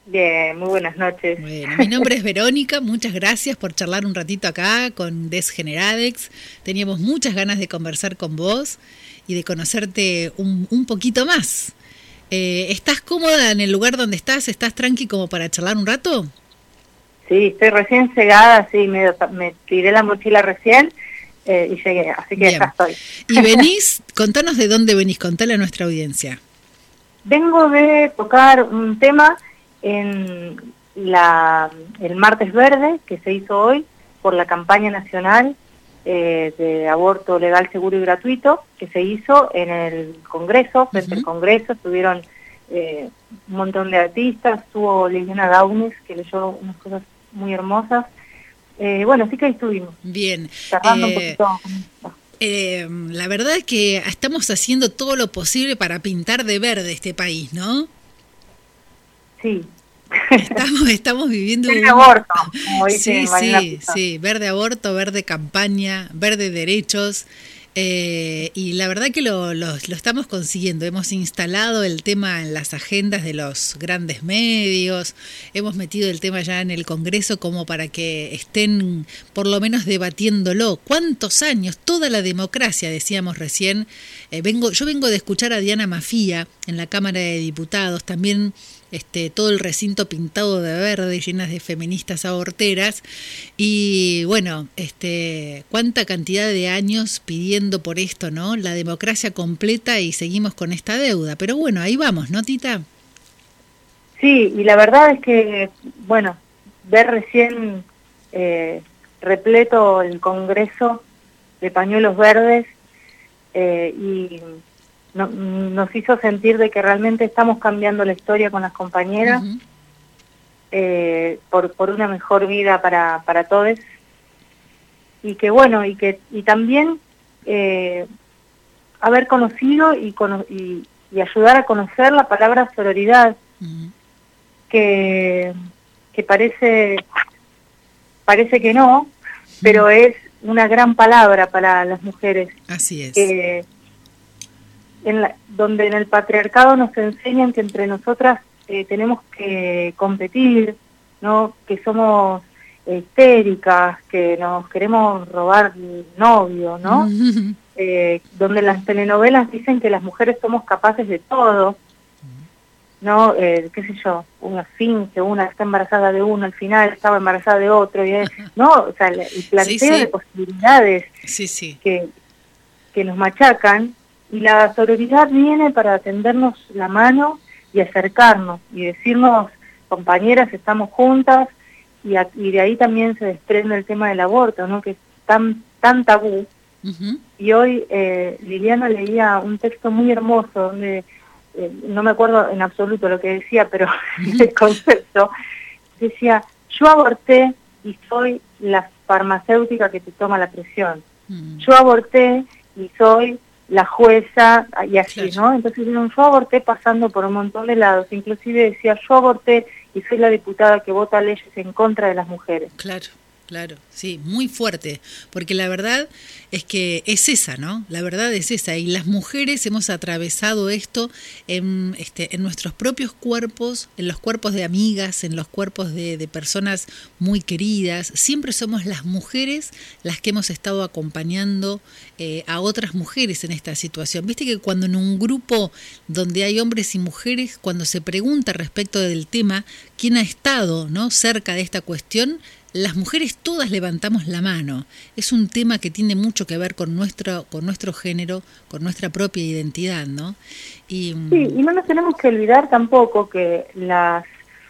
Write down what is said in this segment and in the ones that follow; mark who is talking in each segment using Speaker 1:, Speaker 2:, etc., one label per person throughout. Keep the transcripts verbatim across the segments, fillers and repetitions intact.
Speaker 1: Bien, muy buenas noches.
Speaker 2: Bueno, mi nombre es Verónica, muchas gracias por charlar un ratito acá con Desgeneradex. Teníamos muchas ganas de conversar con vos y de conocerte un, un poquito más. Eh, ¿Estás cómoda en el lugar donde estás? ¿Estás tranqui como para charlar un rato?
Speaker 1: Sí, estoy recién llegada, sí, me, me tiré la mochila recién eh, y llegué, así que
Speaker 2: Bien.
Speaker 1: ya estoy.
Speaker 2: Y venís, contanos de dónde venís, contale a nuestra audiencia.
Speaker 1: Vengo de tocar un tema en la el Martes Verde, que se hizo hoy por la campaña nacional eh, de aborto legal, seguro y gratuito, que se hizo en el Congreso, frente uh-huh. al Congreso. Estuvieron eh, un montón de artistas, estuvo Liliana Daunis, que leyó unas cosas muy hermosas. Eh, bueno, sí que ahí estuvimos.
Speaker 2: Bien.
Speaker 1: Charlando
Speaker 2: Eh...
Speaker 1: un poquito.
Speaker 2: Eh, la verdad es que estamos haciendo todo lo posible para pintar de verde este país, ¿no?
Speaker 1: Sí.
Speaker 2: Estamos, estamos viviendo
Speaker 1: verde
Speaker 2: un...
Speaker 1: aborto, como dice
Speaker 2: sí,
Speaker 1: Marina
Speaker 2: sí,
Speaker 1: Pizarro.
Speaker 2: sí, verde aborto, verde campaña, verde derechos. Eh, y la verdad que lo, lo, lo estamos consiguiendo. Hemos instalado el tema en las agendas de los grandes medios, hemos metido el tema ya en el Congreso como para que estén por lo menos debatiéndolo. ¿Cuántos años? Toda la democracia, decíamos recién. Eh, vengo, yo vengo de escuchar a Diana Mafía en la Cámara de Diputados, también este, todo el recinto pintado de verde, llenas de feministas aborteras, y bueno, este, cuánta cantidad de años pidiendo por esto, ¿no? La democracia completa, y seguimos con esta deuda, pero bueno, ahí vamos, ¿no, Tita?
Speaker 1: Sí, y la verdad es que, bueno, ver recién eh, repleto el Congreso de pañuelos verdes eh, y no, nos hizo sentir de que realmente estamos cambiando la historia con las compañeras uh-huh. eh, por, por una mejor vida para, para todos, y que bueno, y que y también eh, haber conocido y, cono y, y ayudar a conocer la palabra sororidad, uh-huh. que, que parece, parece que no, uh-huh. pero es una gran palabra para las mujeres.
Speaker 2: Así es.
Speaker 1: Que, en la, donde en el patriarcado nos enseñan que entre nosotras eh, tenemos que competir, ¿no? Que somos histéricas, que nos queremos robar el novio, ¿no? Uh-huh. eh, donde las telenovelas dicen que las mujeres somos capaces de todo, ¿no? Eh, qué sé yo, una finge, una está embarazada de uno, al final estaba embarazada de otro, y, ¿no? O sea, el planteo sí, sí. de posibilidades
Speaker 2: sí, sí.
Speaker 1: Que, que nos machacan. Y la sororidad viene para tendernos la mano y acercarnos y decirnos, compañeras, estamos juntas, y, a, y de ahí también se desprende el tema del aborto, ¿no? Que es tan, tan tabú. Uh-huh. Y hoy eh, Liliana leía un texto muy hermoso donde, eh, no me acuerdo en absoluto lo que decía, pero uh-huh. el concepto, decía, yo aborté y soy la farmacéutica que te toma la presión. Uh-huh. Yo aborté y soy la jueza, y así, claro. ¿no? Entonces yo aborté pasando por un montón de lados, inclusive decía, yo aborté y soy la diputada que vota leyes en contra de las mujeres.
Speaker 2: Claro, claro, sí, muy fuerte, porque la verdad es que es esa, ¿no? La verdad es esa, y las mujeres hemos atravesado esto en, este, en nuestros propios cuerpos, en los cuerpos de amigas, en los cuerpos de, de personas muy queridas. Siempre somos las mujeres las que hemos estado acompañando eh, a otras mujeres en esta situación. Viste que cuando en un grupo donde hay hombres y mujeres, cuando se pregunta respecto del tema, ¿quién ha estado, ¿no?, cerca de esta cuestión?, las mujeres todas levantamos la mano. Es un tema que tiene mucho que ver con nuestro, con nuestro género, con nuestra propia identidad, ¿no? Y,
Speaker 1: sí, y no nos tenemos que olvidar tampoco que las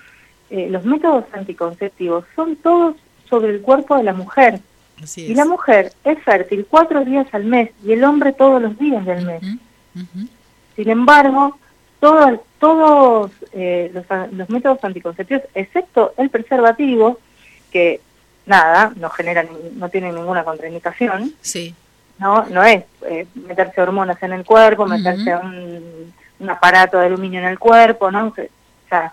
Speaker 1: eh, los métodos anticonceptivos son todos sobre el cuerpo de la mujer.
Speaker 2: Así es.
Speaker 1: Y la mujer es fértil cuatro días al mes y el hombre todos los días del mes. Uh-huh, uh-huh. Sin embargo, todo, todos eh, los, los métodos anticonceptivos, excepto el preservativo, que nada, no genera, no tiene ninguna contraindicación,
Speaker 2: sí.
Speaker 1: no no es eh, meterse hormonas en el cuerpo, uh-huh. meterse un, un aparato de aluminio en el cuerpo, ¿no? O sea,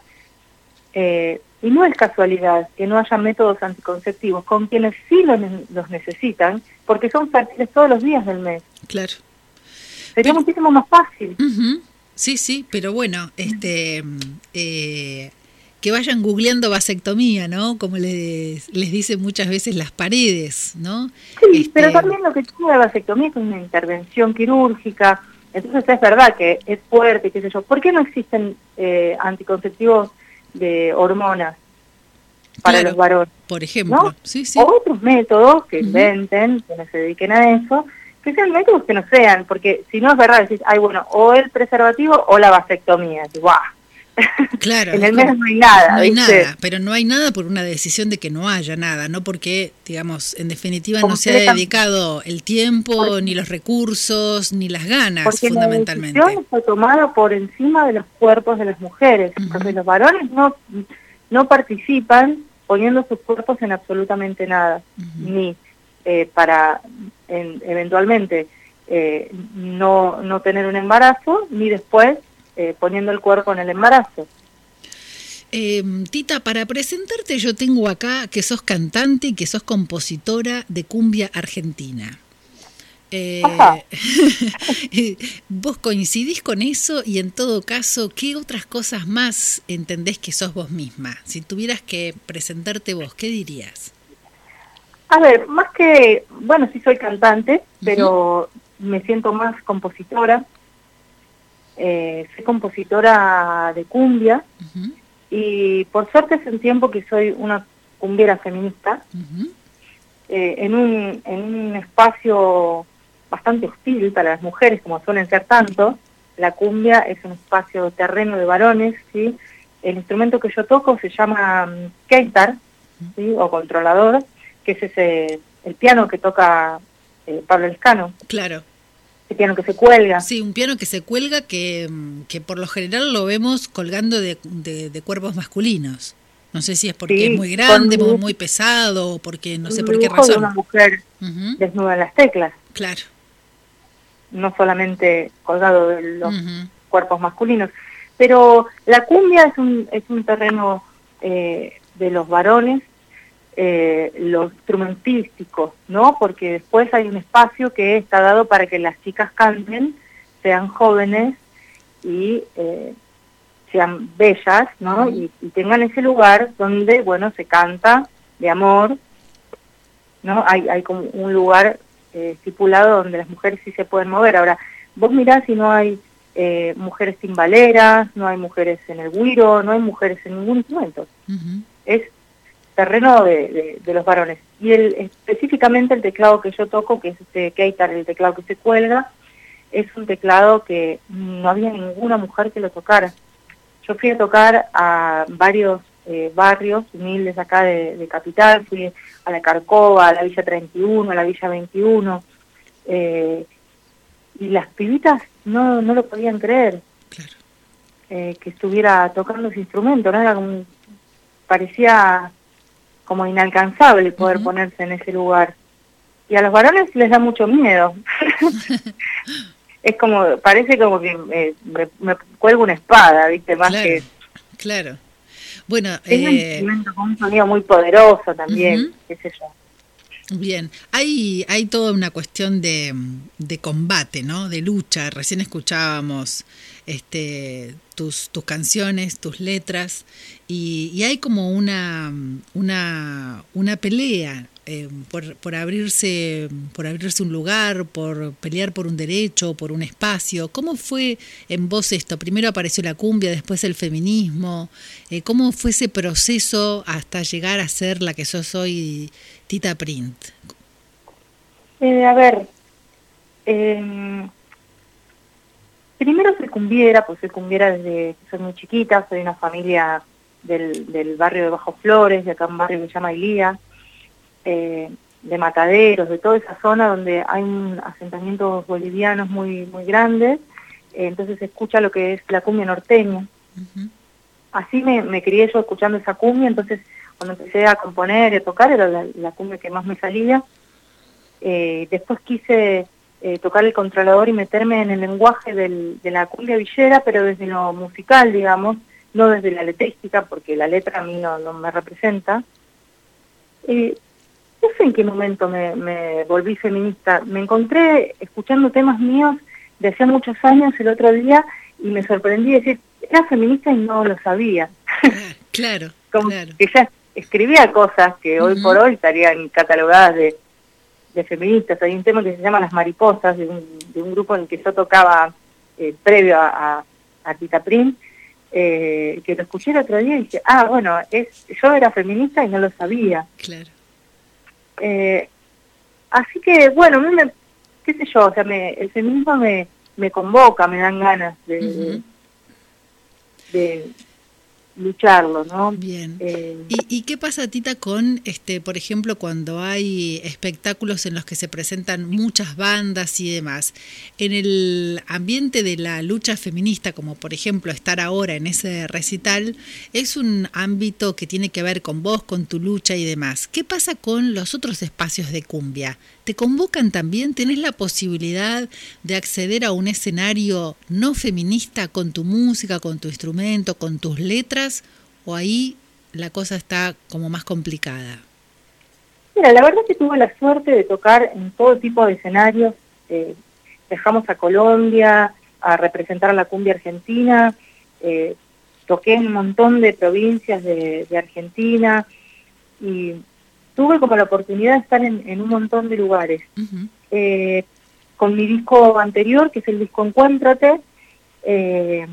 Speaker 1: eh, y no es casualidad que no haya métodos anticonceptivos con quienes sí los, los necesitan, porque son fértiles todos los días del mes.
Speaker 2: Claro.
Speaker 1: Sería pero, muchísimo más fácil.
Speaker 2: Uh-huh. Sí, sí, pero bueno, este... Eh, que vayan googleando vasectomía, ¿no? Como les, les dicen muchas veces las paredes, ¿no?
Speaker 1: Sí,
Speaker 2: este...
Speaker 1: pero también lo que tiene la vasectomía es una intervención quirúrgica, entonces es verdad que es fuerte, qué sé yo. ¿Por qué no existen eh, anticonceptivos de hormonas para
Speaker 2: claro,
Speaker 1: los varones?
Speaker 2: Por ejemplo,
Speaker 1: ¿No?
Speaker 2: sí, sí.
Speaker 1: O otros métodos que
Speaker 2: Uh-huh.
Speaker 1: inventen, que no se dediquen a eso, que sean métodos que no sean, porque si no es verdad, decís, ay, bueno, o el preservativo o la vasectomía, decís, ¡guau!
Speaker 2: Claro,
Speaker 1: en
Speaker 2: es
Speaker 1: el medio
Speaker 2: como,
Speaker 1: no hay nada,
Speaker 2: no hay
Speaker 1: ¿viste?
Speaker 2: nada, pero no hay nada por una decisión de que no haya nada, no porque, digamos, en definitiva no se ha
Speaker 1: Completamente.
Speaker 2: dedicado el tiempo,
Speaker 1: Porque,
Speaker 2: ni los recursos, ni las ganas,
Speaker 1: porque la decisión
Speaker 2: fundamentalmente.
Speaker 1: fue tomada por encima de los cuerpos de las mujeres,
Speaker 2: Uh-huh.
Speaker 1: entonces los varones no, no participan poniendo sus cuerpos en absolutamente nada, uh-huh. ni eh, para en, eventualmente eh, no, no tener un embarazo, ni después eh, poniendo el cuerpo en el embarazo.
Speaker 2: Eh, Tita, para presentarte yo tengo acá que sos cantante y que sos compositora de cumbia argentina. Eh, ¿Vos coincidís con eso? Y en todo caso, ¿qué otras cosas más entendés que sos vos misma? Si tuvieras que presentarte vos, ¿qué dirías?
Speaker 1: A ver, más que, bueno, sí soy cantante, uh-huh. pero me siento más compositora. Eh, soy compositora de cumbia. Uh-huh. Y por suerte hace un tiempo que soy una cumbiera feminista. Uh-huh. eh, en, un, en un espacio bastante hostil para las mujeres, como suelen ser tanto. La cumbia es un espacio terreno de varones, ¿sí? El instrumento que yo toco se llama um, keitar, ¿sí? O controlador, que es ese el piano que toca eh, Pablo Lescano.
Speaker 2: Claro.
Speaker 1: Ese piano que se cuelga.
Speaker 2: Sí, un piano que se cuelga que, que por lo general lo vemos colgando de, de, de cuerpos masculinos. No sé si es porque sí, es muy grande, muy, muy pesado, o porque no sé por qué razón.
Speaker 1: De una mujer uh-huh. desnuda en las teclas.
Speaker 2: Claro.
Speaker 1: No solamente colgado de los uh-huh. cuerpos masculinos. Pero la cumbia es un, es un terreno eh, de los varones, eh, los instrumentísticos, ¿no? Porque después hay un espacio que está dado para que las chicas canten, sean jóvenes y eh, sean bellas, ¿no? Y, y tengan ese lugar donde, bueno, se canta de amor, ¿no? Hay, hay como un lugar eh, estipulado donde las mujeres sí se pueden mover. Ahora, vos mirás si no hay eh, mujeres timbaleras, no hay mujeres en el güiro, no hay mujeres en ningún instrumento. Uh-huh. Es terreno de, de, de los varones. Y el, específicamente el teclado que yo toco, que es este keitar, el teclado que se cuelga, es un teclado que no había ninguna mujer que lo tocara. Yo fui a tocar a varios eh, barrios humildes acá de, de Capital, fui a la Carcova, a la Villa treinta y uno, a la Villa veintiuno, eh, y las pibitas no, no lo podían creer.
Speaker 2: Claro.
Speaker 1: Eh, que estuviera tocando ese instrumento, ¿no? Era como, parecía como inalcanzable poder uh-huh. ponerse en ese lugar. Y a los varones les da mucho miedo. Es como, parece como que eh, me, me cuelgo una espada, ¿viste? Más
Speaker 2: claro,
Speaker 1: que...
Speaker 2: Claro. Bueno,
Speaker 1: es eh... un instrumento con un sonido muy poderoso también, uh-huh. qué sé yo.
Speaker 2: Bien, hay, hay toda una cuestión de, de combate, ¿no? De lucha. Recién escuchábamos este, tus, tus canciones, tus letras, y, y hay como una, una, una pelea eh, por, por, abrirse, por abrirse un lugar, por pelear por un derecho, por un espacio. ¿Cómo fue en vos esto? Primero apareció la cumbia, después el feminismo. Eh, ¿Cómo fue ese proceso hasta llegar a ser la que sos hoy, Tita Print?
Speaker 1: Eh, a ver, eh, primero soy cumbiera, pues soy cumbiera desde que soy muy chiquita, soy una familia del, del barrio de Bajo Flores, de acá un barrio que se llama Ilía, eh, de Mataderos, de toda esa zona donde hay un asentamientos bolivianos muy muy grandes, eh, entonces se escucha lo que es la cumbia norteña. Uh-huh. Así me, me crié yo escuchando esa cumbia, entonces cuando empecé a componer y a tocar era la, la cumbia que más me salía. Eh, después quise eh, tocar el controlador y meterme en el lenguaje del, de la cumbia villera, pero desde lo musical, digamos, no desde la letrística, porque la letra a mí no, no me representa. Eh, no sé en qué momento me, me volví feminista. Me encontré escuchando temas míos de hace muchos años el otro día y me sorprendí de decir, era feminista y no lo sabía.
Speaker 2: Claro,
Speaker 1: Como
Speaker 2: claro.
Speaker 1: que ella escribía cosas que hoy uh-huh. por hoy estarían catalogadas de, de feministas. Hay un tema que se llama Las Mariposas, de un, de un grupo en el que yo tocaba eh, previo a, a, a Tita Prim, eh, que lo escuché el otro día y dije, ah, bueno, es, yo era feminista y no lo sabía.
Speaker 2: Claro.
Speaker 1: Eh, así que, bueno, a mí me, qué sé yo, o sea, me, el feminismo me, me convoca, me dan ganas de... Uh-huh. de, de lucharlo, ¿no?
Speaker 2: Bien.
Speaker 1: Eh,
Speaker 2: ¿Y, ¿Y qué pasa, Tita, con, este, por ejemplo, cuando hay espectáculos en los que se presentan muchas bandas y demás? En el ambiente de la lucha feminista, como por ejemplo estar ahora en ese recital, es un ámbito que tiene que ver con vos, con tu lucha y demás. ¿Qué pasa con los otros espacios de cumbia? ¿Te convocan también? ¿Tenés la posibilidad de acceder a un escenario no feminista con tu música, con tu instrumento, con tus letras? ¿O ahí la cosa está como más complicada?
Speaker 1: Mira, la verdad que tuve la suerte de tocar en todo tipo de escenarios. Eh, viajamos a Colombia a representar a la cumbia argentina. Eh, toqué en un montón de provincias de, de Argentina y tuve como la oportunidad de estar en, en un montón de lugares. Uh-huh. Eh, con mi disco anterior, que es el disco Encuéntrate, eh,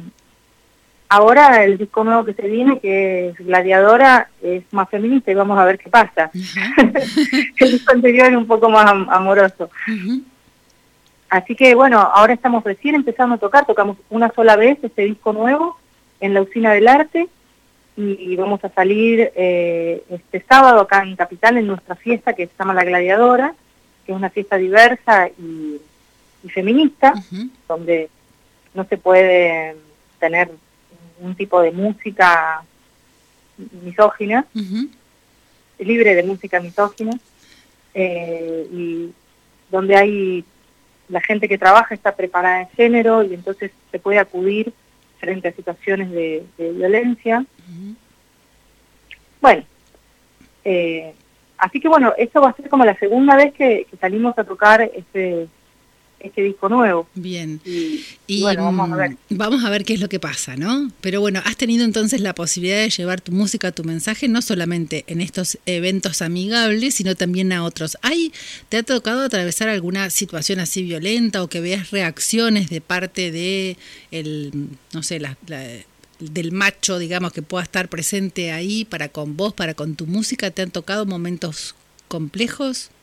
Speaker 1: ahora el disco nuevo que se viene, que es Gladiadora, es más feminista y vamos a ver qué pasa. Uh-huh. El disco anterior es un poco más am- amoroso. Uh-huh. Así que bueno, ahora estamos recién empezando a tocar, tocamos una sola vez este disco nuevo en la Usina del Arte, y vamos a salir eh, este sábado acá en Capital en nuestra fiesta que se llama La Gladiadora, que es una fiesta diversa y, y feminista, uh-huh. donde no se puede tener un tipo de música misógina, uh-huh. libre de música misógina, eh, y donde hay la gente que trabaja está preparada en género y entonces se puede acudir frente a situaciones de, de violencia. Uh-huh. Bueno, eh, así que bueno, esto va a ser como la segunda vez que, que salimos a tocar este, este disco nuevo.
Speaker 2: Bien.
Speaker 1: Y,
Speaker 2: y,
Speaker 1: y bueno, vamos a ver.
Speaker 2: Vamos a ver qué es lo que pasa, ¿no? Pero bueno, has tenido entonces la posibilidad de llevar tu música, tu mensaje, no solamente en estos eventos amigables, sino también a otros. ¿Hay, te ha tocado atravesar alguna situación así violenta o que veas reacciones de parte de el, no sé, la, la del macho, digamos, que pueda estar presente ahí para con vos, para con tu música? ¿Te han tocado momentos complejos?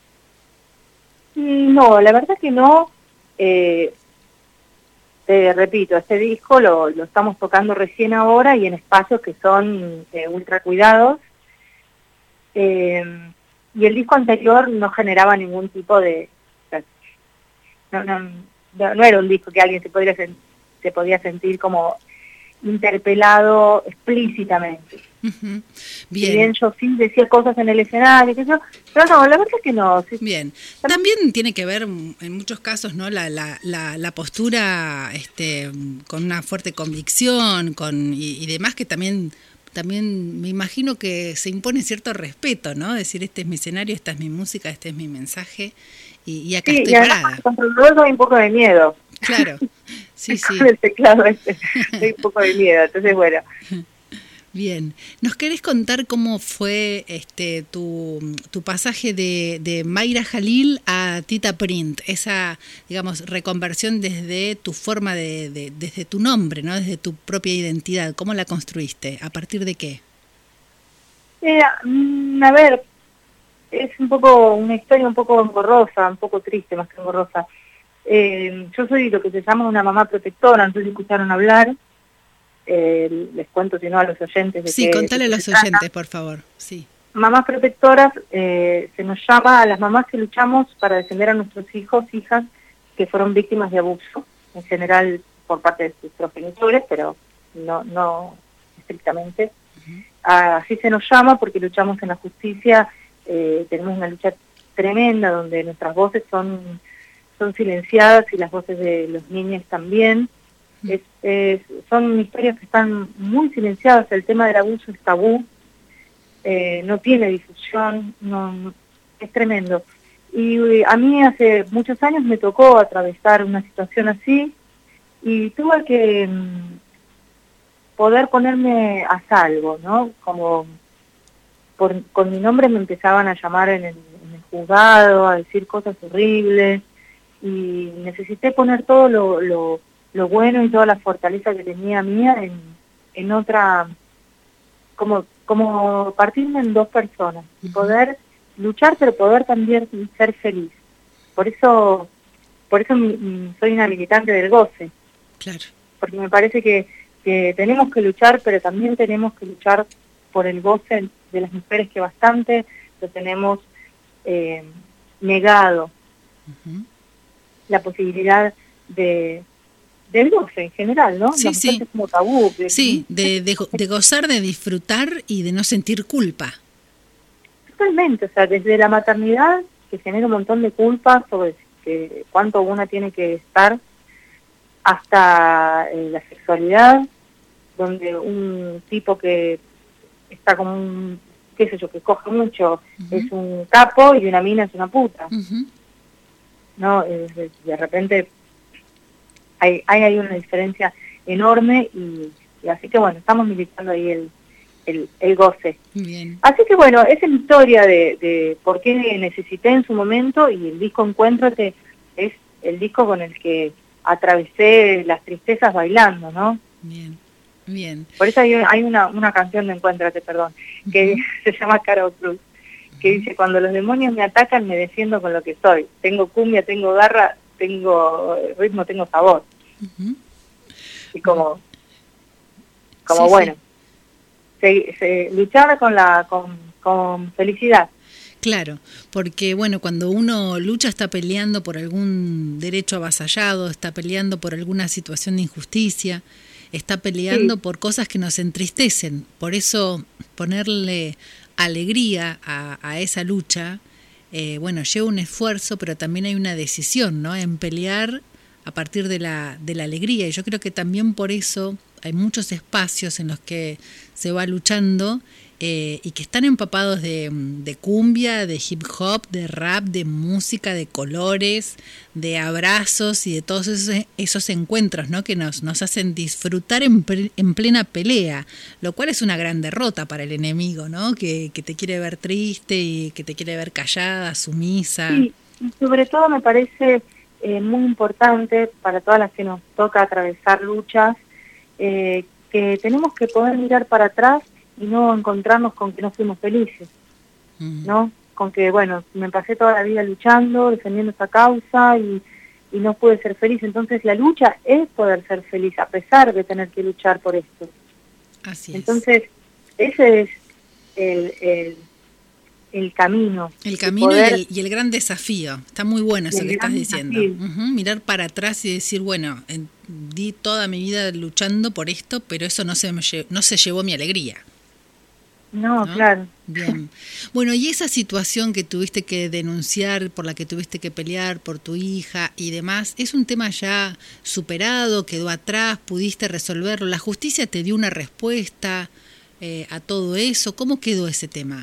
Speaker 1: No, la verdad que no. Eh, te repito, este disco lo, lo estamos tocando recién ahora y en espacios que son eh, ultra cuidados. Eh, y el disco anterior no generaba ningún tipo de... No, no, no, no era un disco que alguien se podría, se podía sentir como interpelado explícitamente.
Speaker 2: Uh-huh.
Speaker 1: Bien. Si bien yo sí decía cosas en el escenario, que yo, pero no, la verdad es que no. Sí.
Speaker 2: Bien. También tiene que ver en muchos casos, ¿no? La, la, la, la postura, este, con una fuerte convicción, con y, y demás, que también también me imagino que se impone cierto respeto, ¿no? Decir, este es mi escenario, esta es mi música, este es mi mensaje y, y acá
Speaker 1: sí,
Speaker 2: estoy
Speaker 1: y
Speaker 2: parada.
Speaker 1: Con todo eso hay un poco de miedo.
Speaker 2: Claro, sí, sí.
Speaker 1: Con el teclado este, hay un poco de miedo, entonces bueno.
Speaker 2: Bien, ¿nos querés contar cómo fue este tu, tu pasaje de, de Mayra Jalil a Tita Print, esa, digamos, reconversión desde tu forma de, de, desde tu nombre, ¿no? Desde tu propia identidad? ¿Cómo la construiste? ¿A partir de qué?
Speaker 1: Eh, a ver, es un poco una historia un poco engorrosa, un poco triste más que engorrosa. Eh, yo soy lo que se llama una mamá protectora, entonces escucharon hablar. Eh, les cuento si no a los oyentes. De
Speaker 2: sí,
Speaker 1: que,
Speaker 2: contale
Speaker 1: de
Speaker 2: a los oyentes, por favor. Sí.
Speaker 1: Mamás protectoras, eh, se nos llama a las mamás que luchamos para defender a nuestros hijos, hijas, que fueron víctimas de abuso, en general por parte de sus progenitores, pero no, no estrictamente. Uh-huh. Así se nos llama porque luchamos en la justicia, eh, tenemos una lucha tremenda donde nuestras voces son, son silenciadas y las voces de los niños también. Es, es, son historias que están muy silenciadas, el tema del abuso es tabú, eh, no tiene difusión, no, es tremendo. Y a mí hace muchos años me tocó atravesar una situación así y tuve que, poder ponerme a salvo, ¿no? Como por, con mi nombre me empezaban a llamar en el, en el juzgado, a decir cosas horribles, y necesité poner todo lo, lo, lo bueno y toda la fortaleza que tenía mía en, en otra, como, como partirme en dos personas, y poder luchar, pero poder también ser feliz. Por eso, por eso mi, mi, soy una militante del goce.
Speaker 2: Claro.
Speaker 1: Porque me parece que, que tenemos que luchar, pero también tenemos que luchar por el goce de las mujeres, que bastante lo tenemos eh, negado. Uh-huh. La posibilidad de del goce en general, ¿no?
Speaker 2: Sí, sí.
Speaker 1: Es como tabú. De,
Speaker 2: sí, de, de, de gozar, de disfrutar y de no sentir culpa.
Speaker 1: Totalmente, o sea, desde la maternidad, que genera un montón de culpa sobre que, cuánto una tiene que estar, hasta eh, la sexualidad, donde un tipo que está como un, qué sé yo, que coge mucho, uh-huh. es un capo, y una mina es una puta. Uh-huh. ¿No? Eh, de repente hay, hay ahí una diferencia enorme, y, y así que bueno, estamos militando ahí el, el, el goce.
Speaker 2: Bien.
Speaker 1: Así que bueno, esa es mi historia de, de por qué necesité en su momento, y el disco Encuéntrate es el disco con el que atravesé las tristezas bailando, ¿no?
Speaker 2: Bien, bien.
Speaker 1: Por eso hay, hay una, una canción de Encuéntrate, perdón, que uh-huh. se llama Caro Cruz, que uh-huh. dice: cuando los demonios me atacan, me defiendo con lo que soy. Tengo cumbia, tengo garra, tengo ritmo, tengo sabor. Uh-huh. Y como, como sí, bueno, sí. Se, se, luchar con, la, con, con felicidad.
Speaker 2: Claro, porque bueno, cuando uno lucha está peleando por algún derecho avasallado, está peleando por alguna situación de injusticia, está peleando sí. por cosas que nos entristecen. Por eso ponerle alegría a, a esa lucha, eh, bueno, lleva un esfuerzo, pero también hay una decisión, ¿no? En pelear a partir de la, de la alegría. Y yo creo que también por eso hay muchos espacios en los que se va luchando, Eh, y que están empapados de, de cumbia, de hip hop, de rap, de música, de colores, de abrazos y de todos esos, esos encuentros, ¿no? Que nos, nos hacen disfrutar en, pre, en plena pelea, lo cual es una gran derrota para el enemigo, ¿no? Que, que te quiere ver triste y que te quiere ver callada, sumisa.
Speaker 1: Sí, y sobre todo me parece eh, muy importante para todas las que nos toca atravesar luchas, eh, que tenemos que poder mirar para atrás y no encontrarnos con que no fuimos felices, mm. ¿no? Con que, bueno, me pasé toda la vida luchando, defendiendo esa causa, y, y no pude ser feliz. Entonces la lucha es poder ser feliz, a pesar de tener que luchar por esto.
Speaker 2: Así es.
Speaker 1: Entonces, ese es el, el, el camino.
Speaker 2: El camino poder, y, el, y el gran desafío. Está muy bueno eso que estás diciendo. Uh-huh. Mirar para atrás y decir, bueno, en, di toda mi vida luchando por esto, pero eso no se, me, no se llevó mi alegría.
Speaker 1: No, ¿no? Claro.
Speaker 2: Bien. Bueno, y esa situación que tuviste que denunciar, por la que tuviste que pelear por tu hija y demás, ¿es un tema ya superado, quedó atrás, pudiste resolverlo? ¿La justicia te dio una respuesta eh, a todo eso? ¿Cómo quedó ese tema?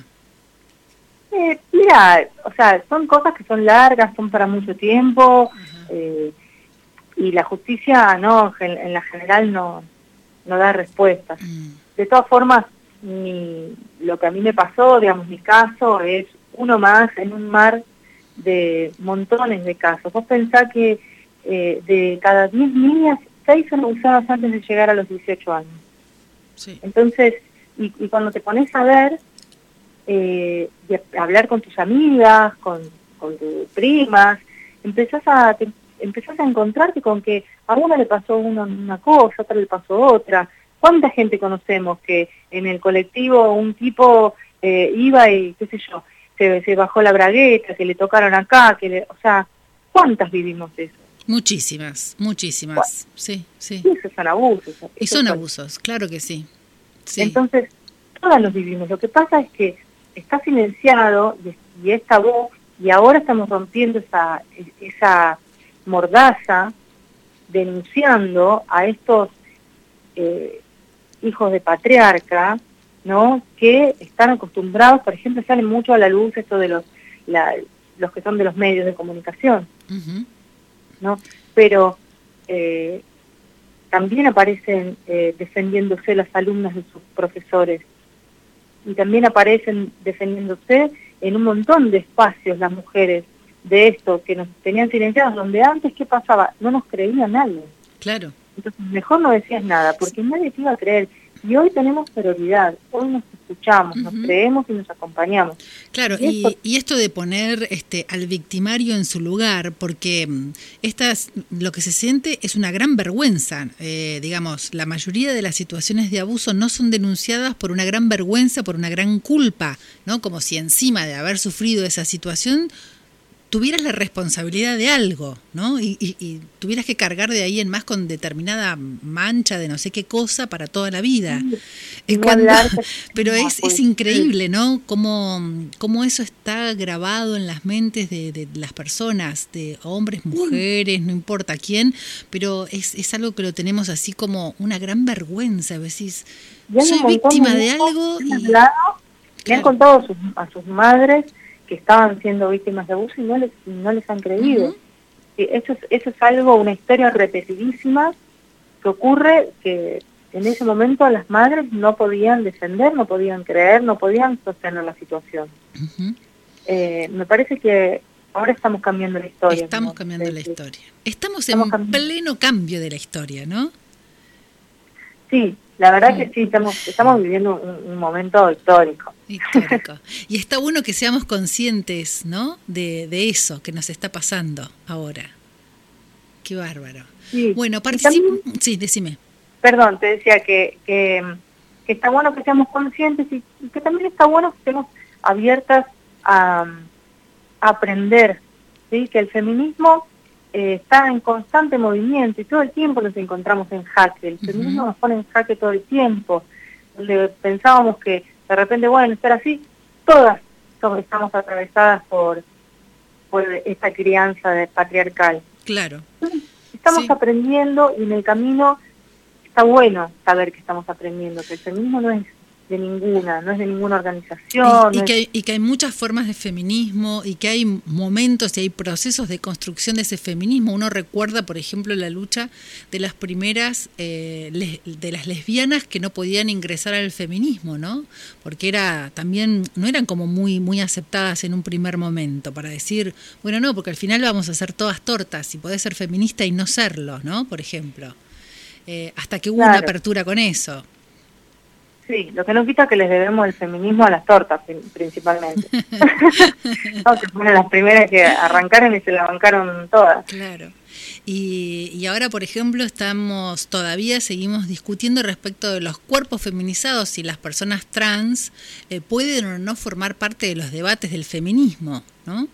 Speaker 1: Eh, mira, o sea, son cosas que son largas, son para mucho tiempo, eh, y la justicia no, en, en la general no, no da respuestas. Mm. De todas formas, Mi, lo que a mí me pasó, digamos, mi caso es uno más en un mar de montones de casos. Vos pensás que eh, de cada diez niñas, seis son abusadas antes de llegar a los dieciocho años. Sí. Entonces, y, y cuando te pones a ver, eh, de hablar con tus amigas, con, con tus primas, empezás a, te, empezás a encontrarte con que a una le pasó una, una cosa, a otra le pasó otra. ¿Cuánta gente conocemos que en el colectivo un tipo eh, iba y, qué sé yo, se, se bajó la bragueta, que le tocaron acá, que le, o sea, ¿cuántas vivimos eso?
Speaker 2: Muchísimas, muchísimas, bueno, sí, sí.
Speaker 1: Y esos son abusos.
Speaker 2: Y son abusos, claro que sí. sí.
Speaker 1: Entonces, todas los vivimos. Lo que pasa es que está silenciado y, y es tabú, y ahora estamos rompiendo esa, esa mordaza, denunciando a estos eh, hijos de patriarca, ¿no? Que están acostumbrados, por ejemplo, sale mucho a la luz esto de los la, los que son de los medios de comunicación, uh-huh. ¿no? Pero eh, también aparecen eh, defendiéndose las alumnas de sus profesores, y también aparecen defendiéndose en un montón de espacios las mujeres de esto, que nos tenían silenciados, donde antes, ¿qué pasaba? No nos creía nadie.
Speaker 2: Claro.
Speaker 1: Entonces, mejor no decías nada, porque nadie te iba a creer. Y hoy tenemos sororidad, hoy nos escuchamos, uh-huh. nos creemos y nos acompañamos.
Speaker 2: Claro, y, y, esto, y esto de poner este al victimario en su lugar, porque estas, lo que se siente es una gran vergüenza. Eh, digamos, la mayoría de las situaciones de abuso no son denunciadas por una gran vergüenza, por una gran culpa, ¿no? Como si encima de haber sufrido esa situación tuvieras la responsabilidad de algo, ¿no? Y, y, y tuvieras que cargar de ahí en más con determinada mancha de no sé qué cosa para toda la vida. Sí, es cuando, pero es, es increíble, ¿no? Cómo, cómo eso está grabado en las mentes de, de las personas, de hombres, mujeres, no importa quién, pero es, es algo que lo tenemos así como una gran vergüenza. Decís, soy víctima de algo y...
Speaker 1: Le han contado a sus, a sus madres que estaban siendo víctimas de abuso y no les no les han creído. Uh-huh. Sí, eso es eso es algo, una historia repetidísima que ocurre, que en ese momento las madres no podían defender, no podían creer, no podían sostener la situación. Uh-huh. Eh, me parece que ahora estamos cambiando la historia.
Speaker 2: Estamos
Speaker 1: ¿no?
Speaker 2: cambiando
Speaker 1: sí,
Speaker 2: la
Speaker 1: sí.
Speaker 2: historia. Estamos, estamos en
Speaker 1: cambiando.
Speaker 2: pleno cambio de la historia, ¿no?
Speaker 1: Sí, la verdad uh-huh. que sí, estamos, estamos viviendo un, un momento histórico.
Speaker 2: Histórico. Y está bueno que seamos conscientes, ¿no? De, de eso que nos está pasando ahora. Qué bárbaro. Sí. Bueno, participa. Sí, decime.
Speaker 1: Perdón, te decía que, que, que está bueno que seamos conscientes y, y que también está bueno que estemos abiertas a, a aprender, ¿sí? Que el feminismo eh, está en constante movimiento y todo el tiempo nos encontramos en jaque. El feminismo uh-huh. nos pone en jaque todo el tiempo. Donde pensábamos que de repente, bueno, estar así, todas somos, estamos atravesadas por, por esta crianza de patriarcal.
Speaker 2: Claro.
Speaker 1: Estamos
Speaker 2: sí.
Speaker 1: aprendiendo y en el camino está bueno saber que estamos aprendiendo, que el feminismo no es de ninguna, no es de ninguna organización.
Speaker 2: Y, y,
Speaker 1: no
Speaker 2: que
Speaker 1: es...
Speaker 2: hay, y que hay muchas formas de feminismo y que hay momentos y hay procesos de construcción de ese feminismo. Uno recuerda, por ejemplo, la lucha de las primeras, eh, les, de las lesbianas que no podían ingresar al feminismo, ¿no? Porque era también, no eran como muy, muy aceptadas en un primer momento, para decir, bueno, no, porque al final vamos a ser todas tortas y podés ser feminista y no serlo, ¿no? Por ejemplo. Eh, hasta que hubo claro. una apertura con eso.
Speaker 1: Sí, lo que no quita que les debemos el feminismo a las tortas, principalmente. No, que fueron las primeras que arrancaron y se la bancaron todas.
Speaker 2: Claro. Y, y ahora, por ejemplo, estamos todavía seguimos discutiendo respecto de los cuerpos feminizados, si las personas trans eh, pueden o no formar parte de los debates del feminismo, ¿no?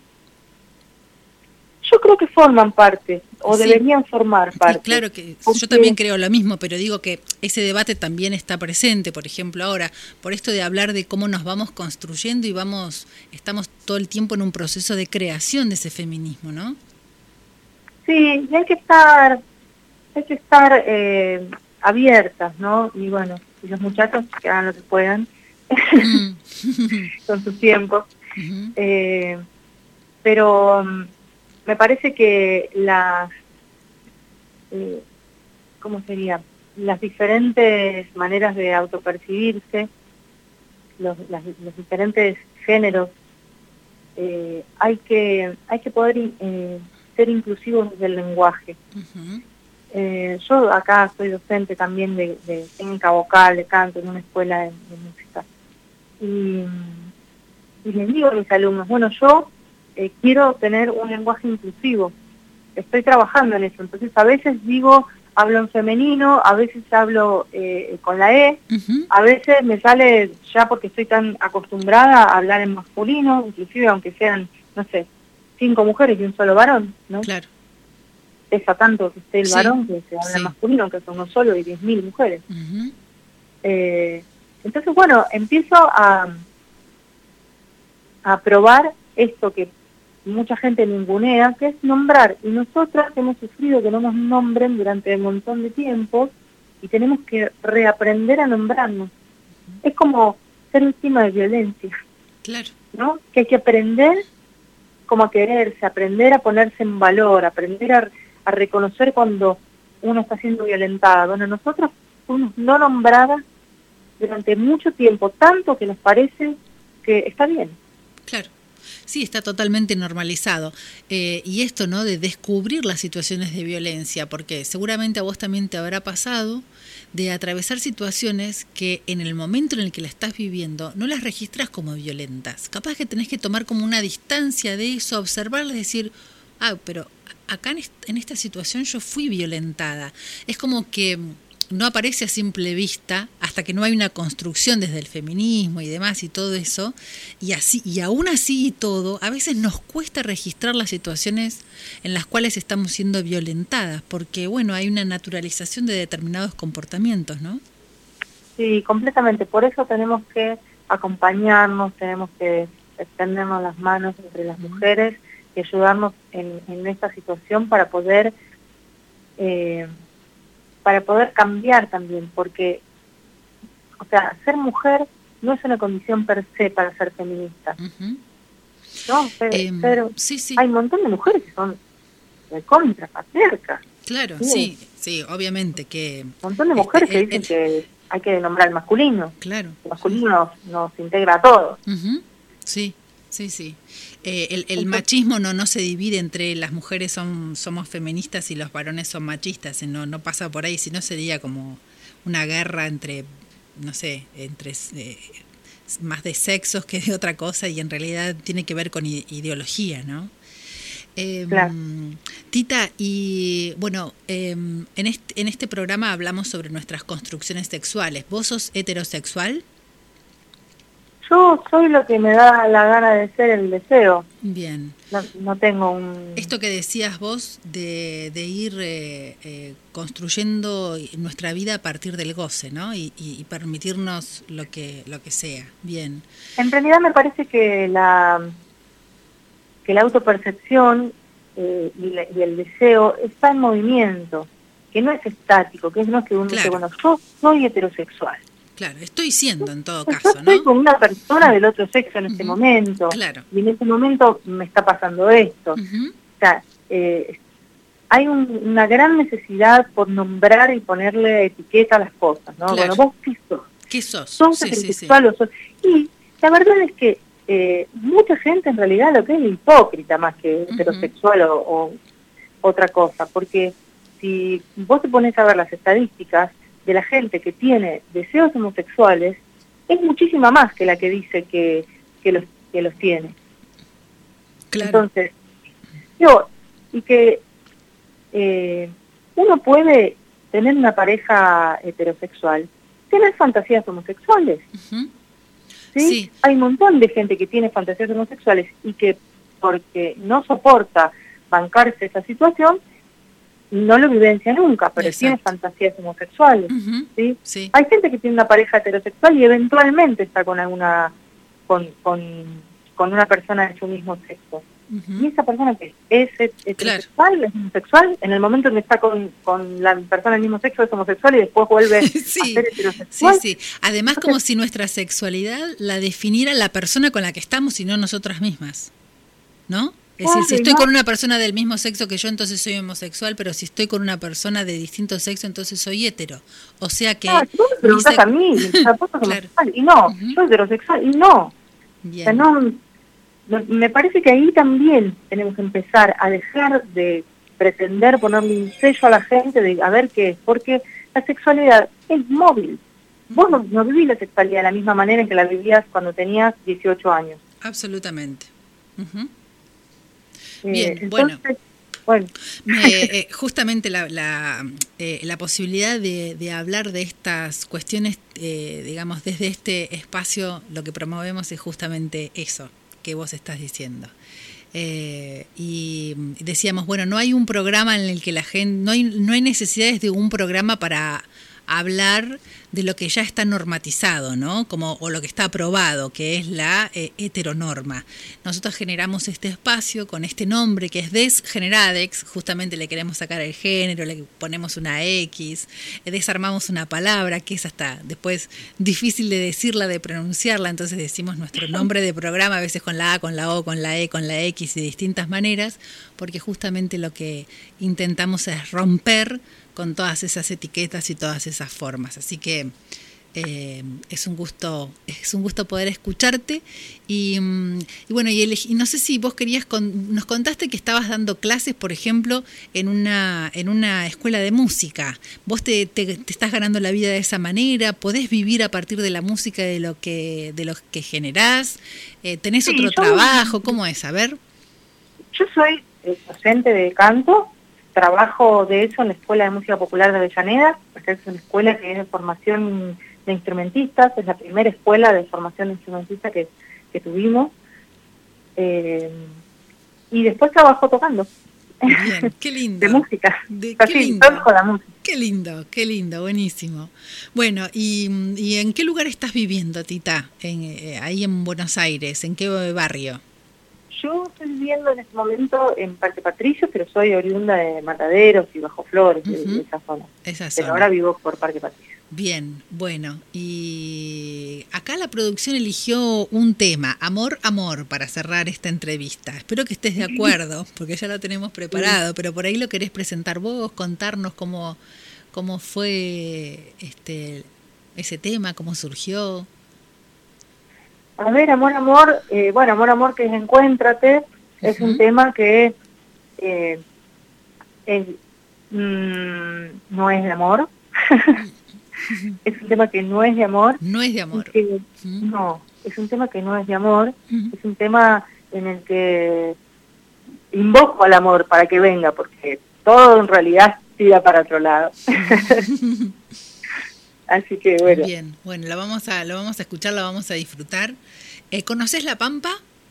Speaker 1: Yo creo que forman parte, o sí. deberían formar parte.
Speaker 2: Y claro que porque... yo también creo lo mismo, pero digo que ese debate también está presente, por ejemplo, ahora, por esto de hablar de cómo nos vamos construyendo y vamos, estamos todo el tiempo en un proceso de creación de ese feminismo, ¿no?
Speaker 1: Sí, y hay que estar, hay que estar eh, abiertas, ¿no? Y bueno, y los muchachos que hagan lo que puedan, mm. con sus tiempos. Uh-huh. Eh, pero... me parece que las, eh, ¿cómo sería? Las diferentes maneras de autopercibirse, los, las, los diferentes géneros, eh, hay que hay que poder eh, ser inclusivos desde el lenguaje. Uh-huh. eh, yo acá soy docente también de, de técnica vocal, de canto, en una escuela de, de música. Y, y les digo a mis alumnos, bueno, yo... Eh, quiero tener un lenguaje inclusivo, estoy trabajando en eso, entonces a veces digo, hablo en femenino, a veces hablo eh, con la E, uh-huh. a veces me sale ya porque estoy tan acostumbrada a hablar en masculino, inclusive aunque sean, no sé, cinco mujeres y un solo varón, ¿no?
Speaker 2: Claro.
Speaker 1: Pesa tanto que esté el sí. varón que se habla sí. masculino, que son uno solo y diez mil mujeres. Uh-huh. Eh, entonces, bueno, empiezo a, a probar esto que mucha gente ningunea, que es nombrar, y nosotras hemos sufrido que no nos nombren durante un montón de tiempo y tenemos que reaprender a nombrarnos. Es como ser víctima de violencia,
Speaker 2: claro,
Speaker 1: ¿no? Que hay que aprender como a quererse, aprender a ponerse en valor, aprender a, a reconocer cuando uno está siendo violentada. Bueno, nosotros fuimos no nombradas durante mucho tiempo, tanto que nos parece que está bien.
Speaker 2: Claro. Sí, está totalmente normalizado. Eh, y esto, ¿no?, de descubrir las situaciones de violencia, porque seguramente a vos también te habrá pasado de atravesar situaciones que en el momento en el que la estás viviendo no las registras como violentas. Capaz que tenés que tomar como una distancia de eso, observarlas y decir, ah, pero acá en, est- en esta situación yo fui violentada. Es como que no aparece a simple vista hasta que no hay una construcción desde el feminismo y demás y todo eso, y así y aún así y todo, a veces nos cuesta registrar las situaciones en las cuales estamos siendo violentadas, porque bueno, hay una naturalización de determinados comportamientos, ¿no?
Speaker 1: Sí, completamente. Por eso tenemos que acompañarnos, tenemos que extendernos las manos entre las mujeres y ayudarnos en, en esta situación para poder eh, para poder cambiar también, porque, o sea, ser mujer no es una condición per se para ser feminista.
Speaker 2: Uh-huh.
Speaker 1: No, ser,
Speaker 2: eh,
Speaker 1: ser,
Speaker 2: sí, sí.
Speaker 1: hay un montón de mujeres que son de contra, patriarcas.
Speaker 2: Claro, sí, sí, sí, obviamente que...
Speaker 1: Un montón de mujeres
Speaker 2: este,
Speaker 1: que dicen
Speaker 2: el,
Speaker 1: que hay que nombrar el masculino.
Speaker 2: Claro.
Speaker 1: El masculino sí. nos, nos integra a todos.
Speaker 2: Uh-huh. Sí, sí, sí. Eh, el, el machismo no, no se divide entre las mujeres son somos feministas y los varones son machistas, no, no pasa por ahí, sino sería como una guerra entre, no sé, entre eh, más de sexos que de otra cosa, y en realidad tiene que ver con ideología, ¿no? Eh,
Speaker 1: claro.
Speaker 2: Tita, y bueno, eh, en, este, en este programa hablamos sobre nuestras construcciones sexuales. ¿Vos sos heterosexual?
Speaker 1: Yo soy lo que me da la gana de ser, el deseo.
Speaker 2: Bien.
Speaker 1: No, no tengo un...
Speaker 2: Esto que decías vos de, de ir eh, eh, construyendo nuestra vida a partir del goce, ¿no? Y, y, y permitirnos lo que lo que sea. Bien.
Speaker 1: En realidad me parece que la que la autopercepción eh, y, la, y el deseo está en movimiento, que no es estático, que no es que uno
Speaker 2: claro.
Speaker 1: dice, bueno, yo soy heterosexual.
Speaker 2: Claro, estoy siendo en todo
Speaker 1: yo
Speaker 2: caso, ¿no?
Speaker 1: Estoy con una persona del otro sexo en uh-huh. este momento,
Speaker 2: claro.
Speaker 1: y en este momento me está pasando esto.
Speaker 2: Uh-huh.
Speaker 1: O sea, eh, hay un, una gran necesidad por nombrar y ponerle etiqueta a las cosas, ¿no?
Speaker 2: Claro.
Speaker 1: Bueno, ¿vos qué sos?
Speaker 2: ¿Qué sos?
Speaker 1: ¿Sos
Speaker 2: sí,
Speaker 1: heterosexual sí, sí. o sos? Y la verdad es que eh, mucha gente en realidad lo que es hipócrita más que uh-huh. heterosexual o, o otra cosa, porque si vos te pones a ver las estadísticas de la gente que tiene deseos homosexuales, es muchísima más que la que dice que, que, los, que los tiene.
Speaker 2: Claro.
Speaker 1: Entonces, yo, y que eh, uno puede tener una pareja heterosexual, tener fantasías homosexuales.
Speaker 2: Uh-huh.
Speaker 1: ¿sí?
Speaker 2: Sí.
Speaker 1: Hay un montón de gente que tiene fantasías homosexuales y que porque no soporta bancarse esa situación, no lo vivencia nunca, pero
Speaker 2: Exacto.
Speaker 1: tiene fantasías homosexuales.
Speaker 2: Uh-huh.
Speaker 1: ¿sí?
Speaker 2: Sí.
Speaker 1: Hay gente que tiene una pareja heterosexual y eventualmente está con alguna con, con, con una persona de su mismo sexo. Uh-huh. Y esa persona que es heterosexual, claro. es homosexual, en el momento en que está con, con la persona del mismo sexo es homosexual y después vuelve
Speaker 2: sí.
Speaker 1: a ser heterosexual.
Speaker 2: Sí, sí. Además, como si nuestra sexualidad la definiera la persona con la que estamos y no nosotras mismas, ¿no? Es decir, si estoy con una persona del mismo sexo que yo, entonces soy homosexual, pero si estoy con una persona de distinto sexo, entonces soy hetero. O sea que...
Speaker 1: Ah, tú me preguntás a mí, claro. y no, uh-huh. yo heterosexual, y no.
Speaker 2: Bien.
Speaker 1: O sea, no, no. Me parece que ahí también tenemos que empezar a dejar de pretender ponerle un sello a la gente de a ver qué es, porque la sexualidad es móvil. Vos no, no vivís la sexualidad de la misma manera en que la vivías cuando tenías dieciocho años.
Speaker 2: Absolutamente. Uh-huh.
Speaker 1: Bien,
Speaker 2: eh,
Speaker 1: entonces,
Speaker 2: bueno,
Speaker 1: bueno.
Speaker 2: Me, eh, justamente la, la, eh, la posibilidad de, de hablar de estas cuestiones, eh, digamos, desde este espacio, lo que promovemos es justamente eso que vos estás diciendo. Eh, y decíamos, bueno, no hay un programa en el que la gente, no hay, no hay necesidades de un programa para hablar de lo que ya está normatizado, ¿no? Como, o lo que está aprobado, que es la eh, heteronorma. Nosotros generamos este espacio con este nombre que es Desgeneradex, justamente le queremos sacar el género, le ponemos una X, eh, desarmamos una palabra que es hasta después difícil de decirla, de pronunciarla, entonces decimos nuestro nombre de programa, a veces con la A, con la O, con la E, con la X, de distintas maneras, porque justamente lo que intentamos es romper con todas esas etiquetas y todas esas formas. Así que eh, es un gusto, es un gusto poder escucharte. Y, y bueno, y, el, y no sé si vos querías, con, nos contaste que estabas dando clases, por ejemplo, en una, en una escuela de música. Vos te, te, te estás ganando la vida de esa manera, podés vivir a partir de la música, de lo que, de lo que generás, eh, tenés sí, otro yo, trabajo, ¿cómo es? A ver.
Speaker 1: Yo soy docente de canto. Trabajo de eso en la Escuela de Música Popular de Avellaneda, porque es una escuela que es de formación de instrumentistas, es la primera escuela de formación de instrumentistas que, que tuvimos. Eh, y después trabajo tocando.
Speaker 2: Bien, qué lindo.
Speaker 1: De música.
Speaker 2: De,
Speaker 1: Así,
Speaker 2: qué lindo.
Speaker 1: con la música.
Speaker 2: Qué lindo, qué lindo, buenísimo. Bueno, ¿y, y en qué lugar estás viviendo, Tita? En, eh, ahí en Buenos Aires, ¿en qué barrio?
Speaker 1: Yo estoy viviendo en este momento en Parque Patricios, pero soy oriunda de Mataderos y Bajo Flores, uh-huh. de, de esa zona.
Speaker 2: Esa zona.
Speaker 1: Pero ahora vivo por Parque Patricios.
Speaker 2: Bien, bueno, y acá la producción eligió un tema, Amor, Amor, para cerrar esta entrevista. Espero que estés de acuerdo, porque ya lo tenemos preparado, sí. Pero por ahí lo querés presentar vos, contarnos cómo, cómo fue este ese tema, cómo surgió.
Speaker 1: A ver, Amor, Amor, eh, bueno, Amor, Amor, que es Encuéntrate, uh-huh. es un tema que eh, es, mmm, no es de amor, es un tema que no es de amor.
Speaker 2: No es de amor.
Speaker 1: Que, uh-huh. No, es un tema que no es de amor, uh-huh. es un tema en el que invoco al amor para que venga, porque todo en realidad tira para otro lado. Así que bueno.
Speaker 2: Bien, bueno, lo vamos a, lo vamos a escuchar, lo vamos a disfrutar. Eh, ¿Conoces La Pampa?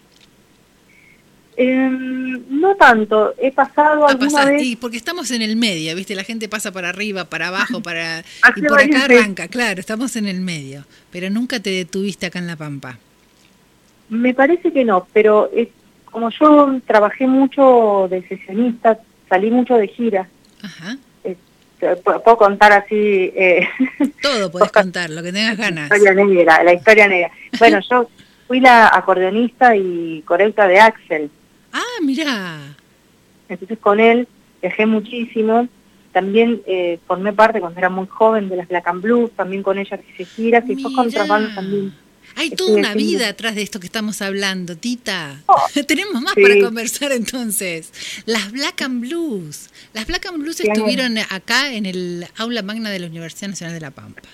Speaker 1: Eh, no tanto, he pasado
Speaker 2: ah,
Speaker 1: alguna vez...
Speaker 2: Sí, porque estamos en el medio, ¿viste? La gente pasa para arriba, para abajo, para y por acá arranca, claro, estamos en el medio. Pero nunca te detuviste acá en La Pampa.
Speaker 1: Me parece que no, pero es, como yo trabajé mucho de sesionista, salí mucho de gira.
Speaker 2: Ajá.
Speaker 1: Puedo contar así... Eh,
Speaker 2: todo podés contar, lo que tengas ganas.
Speaker 1: La historia negra, la historia negra. Bueno, yo fui la acordeonista y coreuta de Axel.
Speaker 2: Ah, mirá.
Speaker 1: Entonces con él viajé muchísimo. También eh, formé parte cuando era muy joven de las Black and Blues, también con ella hice giras y después con otras bandas también.
Speaker 2: Hay toda una haciendo... vida atrás de esto que estamos hablando, Tita. Oh, Tenemos más sí. para conversar entonces. Las Black and Blues. Las Black and Blues sí, estuvieron acá en el aula magna de la Universidad Nacional de La Pampa.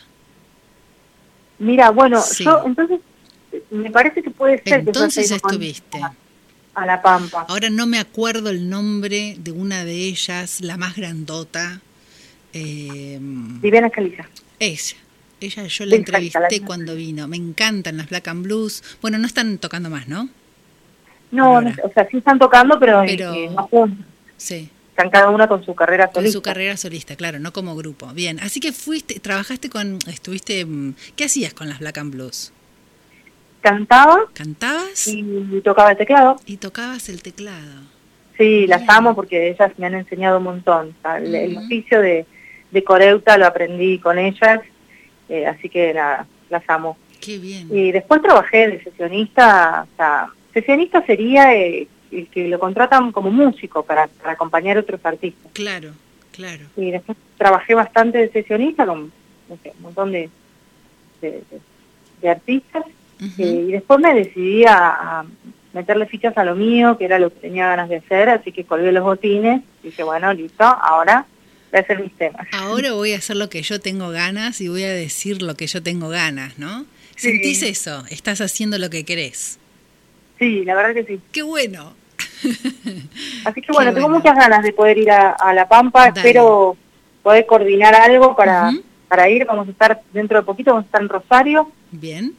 Speaker 1: Mira, bueno, sí. yo entonces me parece que puede ser
Speaker 2: entonces
Speaker 1: que
Speaker 2: estuviste
Speaker 1: a, a La Pampa.
Speaker 2: Ahora no me acuerdo el nombre de una de ellas, la más grandota. Eh,
Speaker 1: Viviana Caliza.
Speaker 2: Ella. Ella yo la entrevisté cuando vino. Me encantan las Black and Blues. Bueno, no están tocando más, ¿no?
Speaker 1: No, no o sea, sí están tocando, pero,
Speaker 2: pero
Speaker 1: eh, no juntos.
Speaker 2: Sí.
Speaker 1: Están cada una con su carrera solista.
Speaker 2: Con su carrera solista, claro, no como grupo. Bien, así que fuiste, trabajaste con, estuviste, ¿qué hacías con las Black and Blues?
Speaker 1: Cantaba.
Speaker 2: ¿Cantabas?
Speaker 1: Y tocaba el teclado.
Speaker 2: Y tocabas el teclado.
Speaker 1: Sí, Bien. Las amo porque ellas me han enseñado un montón. O sea, el, uh-huh. el oficio de, de coreuta lo aprendí con ellas. Eh, así que la, las amo.
Speaker 2: Qué bien.
Speaker 1: Y después trabajé de sesionista, o sea, sesionista sería eh, el que lo contratan como músico para, para acompañar a otros artistas.
Speaker 2: Claro, claro.
Speaker 1: Y después trabajé bastante de sesionista con no sé, un montón de, de, de, de artistas. Uh-huh. eh, y después me decidí a, a meterle fichas a lo mío, que era lo que tenía ganas de hacer, así que colgué los botines y dije, bueno, listo, ahora... voy a hacer mis temas.
Speaker 2: Ahora voy a hacer lo que yo tengo ganas y voy a decir lo que yo tengo ganas, ¿no?
Speaker 1: Sí.
Speaker 2: ¿Sentís eso? ¿Estás haciendo lo que querés?
Speaker 1: Sí, la verdad que sí.
Speaker 2: ¡Qué bueno!
Speaker 1: Así que bueno, tengo bueno. muchas ganas de poder ir a, a La Pampa. Dale. Espero poder coordinar algo para, uh-huh. para ir. Vamos a estar dentro de poquito, vamos a estar en Rosario.
Speaker 2: Bien.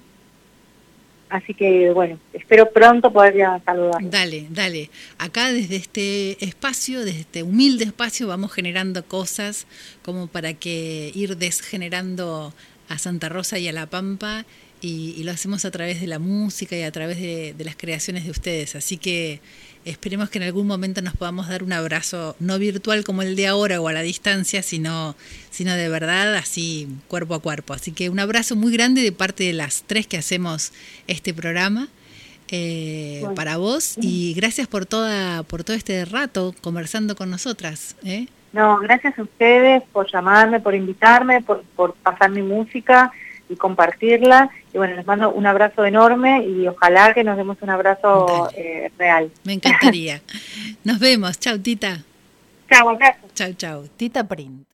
Speaker 1: Así que, bueno, espero pronto poder ir a saludar.
Speaker 2: Dale, dale. Acá desde este espacio, desde este humilde espacio, vamos generando cosas como para que ir desgenerando a Santa Rosa y a La Pampa y, y lo hacemos a través de la música y a través de, de las creaciones de ustedes. Así que esperemos que en algún momento nos podamos dar un abrazo, no virtual como el de ahora o a la distancia, sino, sino de verdad así cuerpo a cuerpo. Así que un abrazo muy grande de parte de las tres que hacemos este programa eh, bueno. para vos y gracias por toda por todo este rato conversando con nosotras. ¿eh?
Speaker 1: No, gracias a ustedes por llamarme, por invitarme, por, por pasar mi música y compartirla. Y bueno, les mando un abrazo enorme y ojalá que nos demos un abrazo eh, real.
Speaker 2: Me encantaría. Nos vemos. Chau, Tita.
Speaker 1: Chao, abrazo.
Speaker 2: Chau, chau. Tita Print.